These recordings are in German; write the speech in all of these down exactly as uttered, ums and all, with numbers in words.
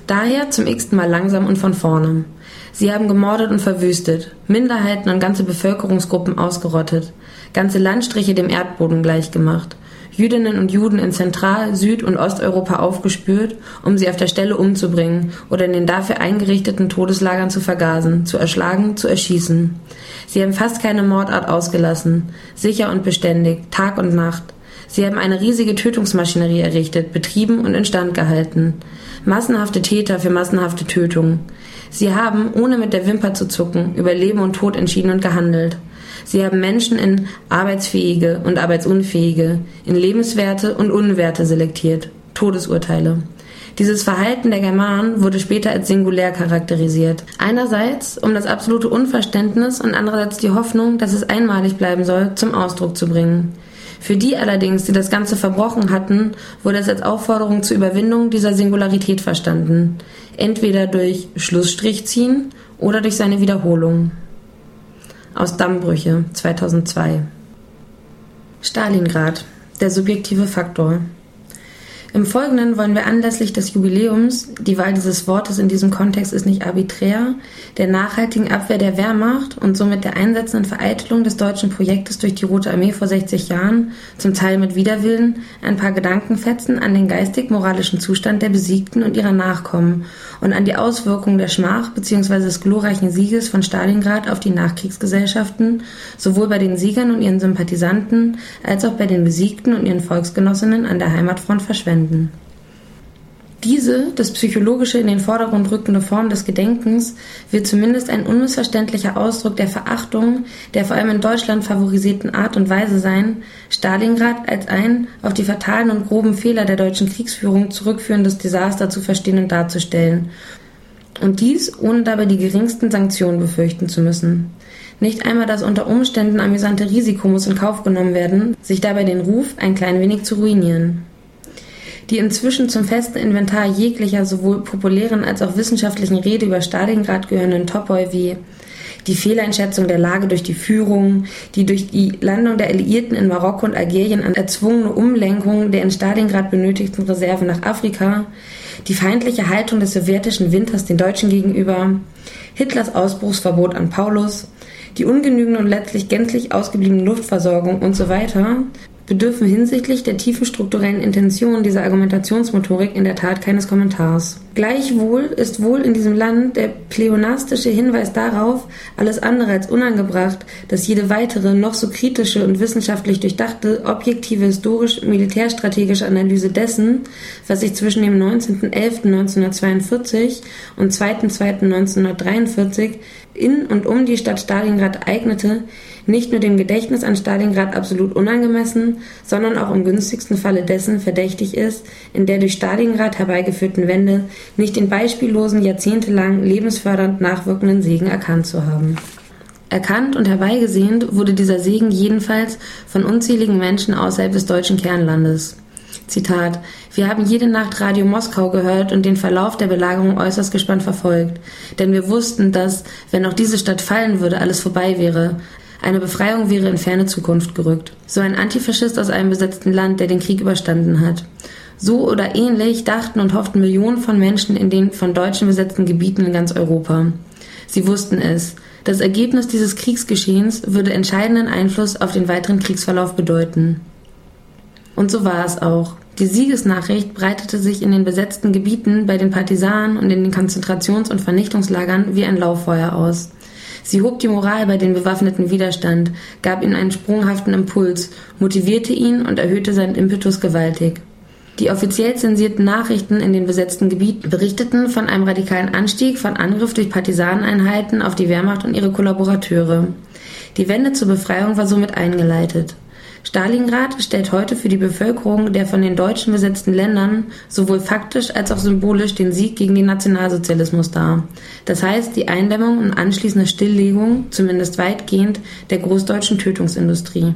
Daher zum x-ten Mal langsam und von vorne. Sie haben gemordet und verwüstet, Minderheiten und ganze Bevölkerungsgruppen ausgerottet, ganze Landstriche dem Erdboden gleichgemacht, Jüdinnen und Juden in Zentral-, Süd- und Osteuropa aufgespürt, um sie auf der Stelle umzubringen oder in den dafür eingerichteten Todeslagern zu vergasen, zu erschlagen, zu erschießen. Sie haben fast keine Mordart ausgelassen, sicher und beständig, Tag und Nacht. Sie haben eine riesige Tötungsmaschinerie errichtet, betrieben und instand gehalten. Massenhafte Täter für massenhafte Tötung. Sie haben, ohne mit der Wimper zu zucken, über Leben und Tod entschieden und gehandelt. Sie haben Menschen in Arbeitsfähige und Arbeitsunfähige, in Lebenswerte und Unwerte selektiert. Todesurteile. Dieses Verhalten der Germanen wurde später als singulär charakterisiert. Einerseits, um das absolute Unverständnis und andererseits die Hoffnung, dass es einmalig bleiben soll, zum Ausdruck zu bringen. Für die allerdings, die das Ganze verbrochen hatten, wurde es als Aufforderung zur Überwindung dieser Singularität verstanden. Entweder durch Schlussstrich ziehen oder durch seine Wiederholung. Aus Dammbrüche, zweitausendzwei. Stalingrad, der subjektive Faktor. Im Folgenden wollen wir anlässlich des Jubiläums, die Wahl dieses Wortes in diesem Kontext ist nicht arbiträr, der nachhaltigen Abwehr der Wehrmacht und somit der einsetzenden Vereitelung des deutschen Projektes durch die Rote Armee vor sechzig Jahren, zum Teil mit Widerwillen, ein paar Gedankenfetzen an den geistig-moralischen Zustand der Besiegten und ihrer Nachkommen und an die Auswirkungen der Schmach bzw. des glorreichen Sieges von Stalingrad auf die Nachkriegsgesellschaften, sowohl bei den Siegern und ihren Sympathisanten als auch bei den Besiegten und ihren Volksgenossinnen an der Heimatfront verschwenden. Diese, das Psychologische in den Vordergrund rückende Form des Gedenkens, wird zumindest ein unmissverständlicher Ausdruck der Verachtung der vor allem in Deutschland favorisierten Art und Weise sein, Stalingrad als ein auf die fatalen und groben Fehler der deutschen Kriegsführung zurückführendes Desaster zu verstehen und darzustellen. Und dies, ohne dabei die geringsten Sanktionen befürchten zu müssen. Nicht einmal das unter Umständen amüsante Risiko muss in Kauf genommen werden, sich dabei den Ruf ein klein wenig zu ruinieren. Die inzwischen zum festen Inventar jeglicher sowohl populären als auch wissenschaftlichen Rede über Stalingrad gehörenden Topoi wie die Fehleinschätzung der Lage durch die Führung, die durch die Landung der Alliierten in Marokko und Algerien an erzwungene Umlenkung der in Stalingrad benötigten Reserven nach Afrika, die feindliche Haltung des sowjetischen Winters den Deutschen gegenüber, Hitlers Ausbruchsverbot an Paulus, die ungenügende und letztlich gänzlich ausgebliebene Luftversorgung und so weiter, bedürfen hinsichtlich der tiefen strukturellen Intention dieser Argumentationsmotorik in der Tat keines Kommentars. Gleichwohl ist wohl in diesem Land der pleonastische Hinweis darauf alles andere als unangebracht, dass jede weitere, noch so kritische und wissenschaftlich durchdachte, objektive, historisch-militärstrategische Analyse dessen, was sich zwischen dem neunzehnten elften neunzehnhundertzweiundvierzig und zweiten zweiten neunzehnhundertdreiundvierzig in und um die Stadt Stalingrad ereignete, nicht nur dem Gedächtnis an Stalingrad absolut unangemessen, sondern auch im günstigsten Falle dessen verdächtig ist, in der durch Stalingrad herbeigeführten Wende nicht den beispiellosen, jahrzehntelang lebensfördernd nachwirkenden Segen erkannt zu haben. Erkannt und herbeigesehnt wurde dieser Segen jedenfalls von unzähligen Menschen außerhalb des deutschen Kernlandes. Zitat: Wir haben jede Nacht Radio Moskau gehört und den Verlauf der Belagerung äußerst gespannt verfolgt, denn wir wussten, dass, wenn auch diese Stadt fallen würde, alles vorbei wäre. Eine Befreiung wäre in ferne Zukunft gerückt. So ein Antifaschist aus einem besetzten Land, der den Krieg überstanden hat. So oder ähnlich dachten und hofften Millionen von Menschen in den von Deutschen besetzten Gebieten in ganz Europa. Sie wussten es. Das Ergebnis dieses Kriegsgeschehens würde entscheidenden Einfluss auf den weiteren Kriegsverlauf bedeuten. Und so war es auch. Die Siegesnachricht breitete sich in den besetzten Gebieten bei den Partisanen und in den Konzentrations- und Vernichtungslagern wie ein Lauffeuer aus. Sie hob die Moral bei den bewaffneten Widerstand, gab ihm einen sprunghaften Impuls, motivierte ihn und erhöhte seinen Impetus gewaltig. Die offiziell zensierten Nachrichten in den besetzten Gebieten berichteten von einem radikalen Anstieg von Angriff durch Partisaneneinheiten auf die Wehrmacht und ihre Kollaborateure. Die Wende zur Befreiung war somit eingeleitet. Stalingrad stellt heute für die Bevölkerung der von den Deutschen besetzten Ländern sowohl faktisch als auch symbolisch den Sieg gegen den Nationalsozialismus dar. Das heißt, die Eindämmung und anschließende Stilllegung, zumindest weitgehend, der großdeutschen Tötungsindustrie.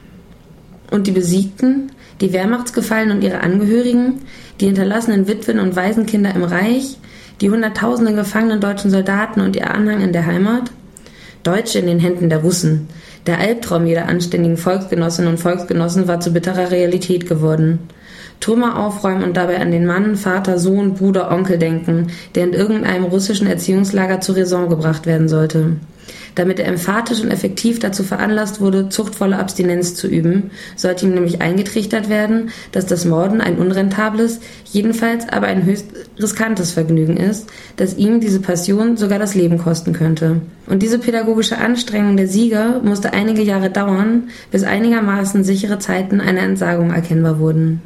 Und die Besiegten, die Wehrmachtsgefallenen und ihre Angehörigen, die hinterlassenen Witwen und Waisenkinder im Reich, die hunderttausenden gefangenen deutschen Soldaten und ihr Anhang in der Heimat? Deutsche in den Händen der Russen. Der Albtraum jeder anständigen Volksgenossinnen und Volksgenossen war zu bitterer Realität geworden. Trümmer aufräumen und dabei an den Mann, Vater, Sohn, Bruder, Onkel denken, der in irgendeinem russischen Erziehungslager zur Raison gebracht werden sollte. Damit er emphatisch und effektiv dazu veranlasst wurde, zuchtvolle Abstinenz zu üben, sollte ihm nämlich eingetrichtert werden, dass das Morden ein unrentables, jedenfalls aber ein höchst riskantes Vergnügen ist, das ihm diese Passion sogar das Leben kosten könnte. Und diese pädagogische Anstrengung der Sieger musste einige Jahre dauern, bis einigermaßen sichere Zeiten einer Entsagung erkennbar wurden.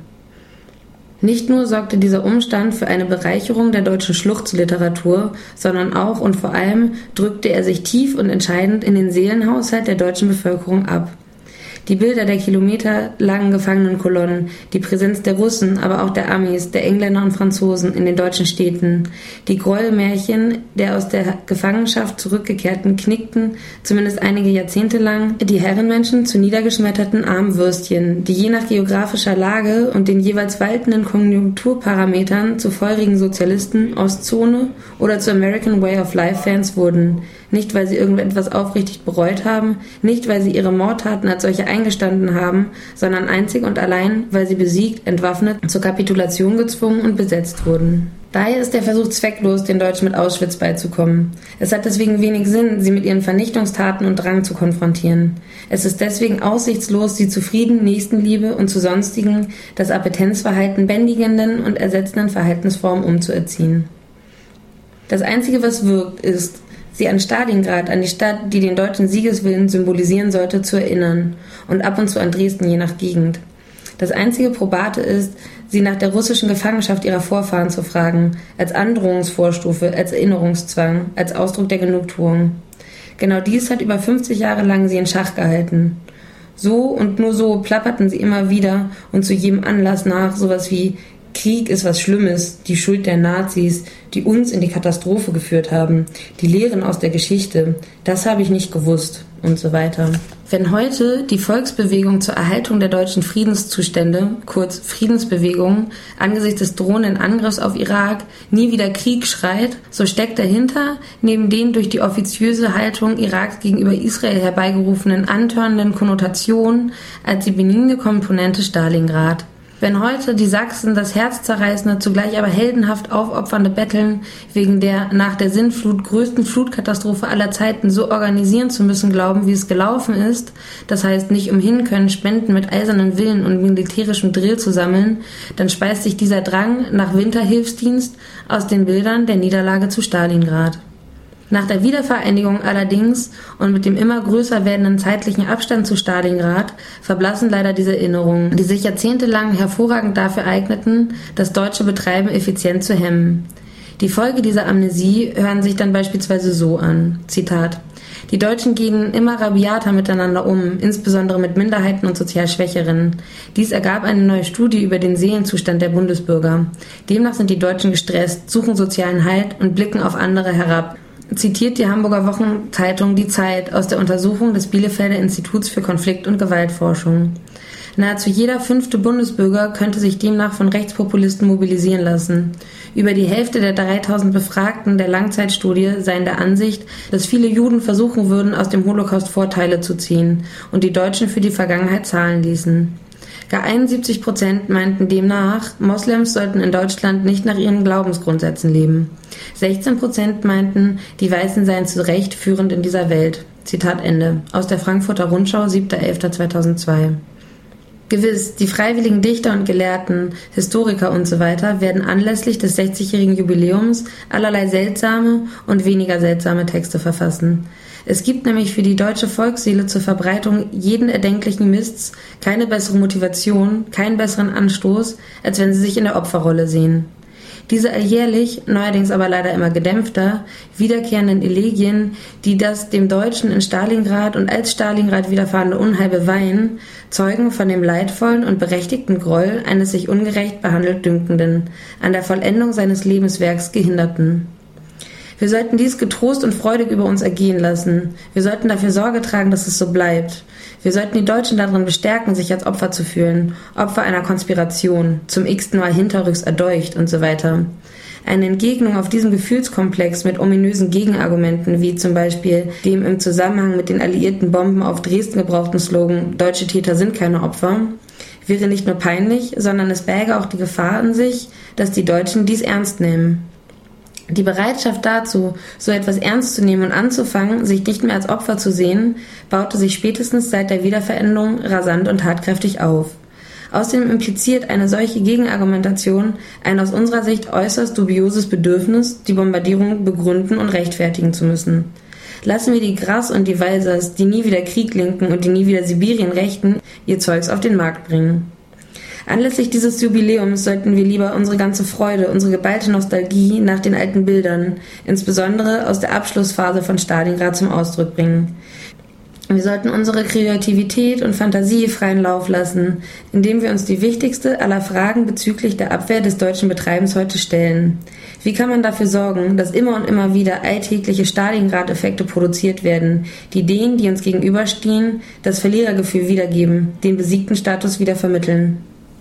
Nicht nur sorgte dieser Umstand für eine Bereicherung der deutschen Schluchzliteratur, sondern auch und vor allem drückte er sich tief und entscheidend in den Seelenhaushalt der deutschen Bevölkerung ab. Die Bilder der kilometerlangen Gefangenenkolonnen, die Präsenz der Russen, aber auch der Amis, der Engländer und Franzosen in den deutschen Städten, die Gräuelmärchen der aus der Gefangenschaft zurückgekehrten knickten, zumindest einige Jahrzehnte lang, die Herrenmenschen zu niedergeschmetterten armen Würstchen, die je nach geografischer Lage und den jeweils waltenden Konjunkturparametern zu feurigen Sozialisten, Ostzone oder zu American Way of Life Fans wurden. Nicht, weil sie irgendetwas aufrichtig bereut haben, nicht, weil sie ihre Mordtaten als solche eingestanden haben, sondern einzig und allein, weil sie besiegt, entwaffnet, zur Kapitulation gezwungen und besetzt wurden. Daher ist der Versuch zwecklos, den Deutschen mit Auschwitz beizukommen. Es hat deswegen wenig Sinn, sie mit ihren Vernichtungstaten und Drang zu konfrontieren. Es ist deswegen aussichtslos, sie zu Frieden, Nächstenliebe und zu sonstigen, das Appetenzverhalten bändigenden und ersetzenden Verhaltensformen umzuerziehen. Das Einzige, was wirkt, ist, sie an Stalingrad, an die Stadt, die den deutschen Siegeswillen symbolisieren sollte, zu erinnern und ab und zu an Dresden, je nach Gegend. Das einzige Probate ist, sie nach der russischen Gefangenschaft ihrer Vorfahren zu fragen, als Androhungsvorstufe, als Erinnerungszwang, als Ausdruck der Genugtuung. Genau dies hat über fünfzig Jahre lang sie in Schach gehalten. So und nur so plapperten sie immer wieder und zu jedem Anlass nach sowas wie Krieg ist was Schlimmes, die Schuld der Nazis, die uns in die Katastrophe geführt haben, die Lehren aus der Geschichte, das habe ich nicht gewusst und so weiter. Wenn heute die Volksbewegung zur Erhaltung der deutschen Friedenszustände, kurz Friedensbewegung, angesichts des drohenden Angriffs auf Irak nie wieder Krieg schreit, so steckt dahinter, neben den durch die offiziöse Haltung Iraks gegenüber Israel herbeigerufenen antörnenden Konnotationen als die benigne Komponente Stalingrad. Wenn heute die Sachsen das herzzerreißende, zugleich aber heldenhaft aufopfernde Betteln wegen der nach der Sintflut größten Flutkatastrophe aller Zeiten so organisieren zu müssen glauben, wie es gelaufen ist, das heißt nicht umhin können, Spenden mit eisernen Willen und militärischem Drill zu sammeln, dann speist sich dieser Drang nach Winterhilfsdienst aus den Bildern der Niederlage zu Stalingrad. Nach der Wiedervereinigung allerdings und mit dem immer größer werdenden zeitlichen Abstand zu Stalingrad verblassen leider diese Erinnerungen, die sich jahrzehntelang hervorragend dafür eigneten, das deutsche Betreiben effizient zu hemmen. Die Folge dieser Amnesie hören sich dann beispielsweise so an, Zitat: Die Deutschen gehen immer rabiater miteinander um, insbesondere mit Minderheiten und sozial Schwächeren. Dies ergab eine neue Studie über den Seelenzustand der Bundesbürger. Demnach sind die Deutschen gestresst, suchen sozialen Halt und blicken auf andere herab. Zitiert die Hamburger Wochenzeitung Die Zeit aus der Untersuchung des Bielefelder Instituts für Konflikt- und Gewaltforschung. Nahezu jeder fünfte Bundesbürger könnte sich demnach von Rechtspopulisten mobilisieren lassen. Über die Hälfte der dreitausend Befragten der Langzeitstudie seien der Ansicht, dass viele Juden versuchen würden, aus dem Holocaust Vorteile zu ziehen und die Deutschen für die Vergangenheit zahlen ließen. Gar einundsiebzig Prozent meinten demnach, Moslems sollten in Deutschland nicht nach ihren Glaubensgrundsätzen leben. sechzehn Prozent meinten, die Weißen seien zu Recht führend in dieser Welt. Zitat Ende. Aus der Frankfurter Rundschau, siebter elfter zweitausendzwei. Gewiss, die freiwilligen Dichter und Gelehrten, Historiker usw. werden anlässlich des sechzigjährigen Jubiläums allerlei seltsame und weniger seltsame Texte verfassen. Es gibt nämlich für die deutsche Volksseele zur Verbreitung jeden erdenklichen Mists keine bessere Motivation, keinen besseren Anstoß, als wenn sie sich in der Opferrolle sehen. Diese alljährlich, neuerdings aber leider immer gedämpfter, wiederkehrenden Elegien, die das dem Deutschen in Stalingrad und als Stalingrad widerfahrene Unheil beweihen, zeugen von dem leidvollen und berechtigten Groll eines sich ungerecht behandelt Dünkenden, an der Vollendung seines Lebenswerks Gehinderten. Wir sollten dies getrost und freudig über uns ergehen lassen. Wir sollten dafür Sorge tragen, dass es so bleibt. Wir sollten die Deutschen darin bestärken, sich als Opfer zu fühlen, Opfer einer Konspiration, zum x-ten Mal hinterrücks erdolcht und so weiter. Eine Entgegnung auf diesem Gefühlskomplex mit ominösen Gegenargumenten, wie zum Beispiel dem im Zusammenhang mit den alliierten Bomben auf Dresden gebrauchten Slogan »Deutsche Täter sind keine Opfer«, wäre nicht nur peinlich, sondern es berge auch die Gefahr in sich, dass die Deutschen dies ernst nehmen. Die Bereitschaft dazu, so etwas ernst zu nehmen und anzufangen, sich nicht mehr als Opfer zu sehen, baute sich spätestens seit der Wiedervereinigung rasant und tatkräftig auf. Außerdem impliziert eine solche Gegenargumentation ein aus unserer Sicht äußerst dubioses Bedürfnis, die Bombardierung begründen und rechtfertigen zu müssen. Lassen wir die Grass und die Walsers, die nie wieder Krieg linken und die nie wieder Sibirien rechten, ihr Zeugs auf den Markt bringen. Anlässlich dieses Jubiläums sollten wir lieber unsere ganze Freude, unsere geballte Nostalgie nach den alten Bildern, insbesondere aus der Abschlussphase von Stalingrad, zum Ausdruck bringen. Wir sollten unsere Kreativität und Fantasie freien Lauf lassen, indem wir uns die wichtigste aller Fragen bezüglich der Abwehr des deutschen Betreibens heute stellen. Wie kann man dafür sorgen, dass immer und immer wieder alltägliche Stalingrad-Effekte produziert werden, die denen, die uns gegenüberstehen, das Verlierergefühl wiedergeben, den besiegten Status wieder vermitteln?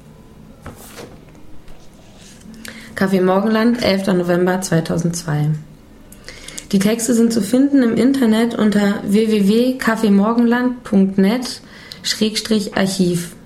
Café Morgenland, elfter November zweitausendzwei. Die Texte sind zu finden im Internet unter w w w punkt kaffeemorgenland punkt net Schrägstrich Archiv.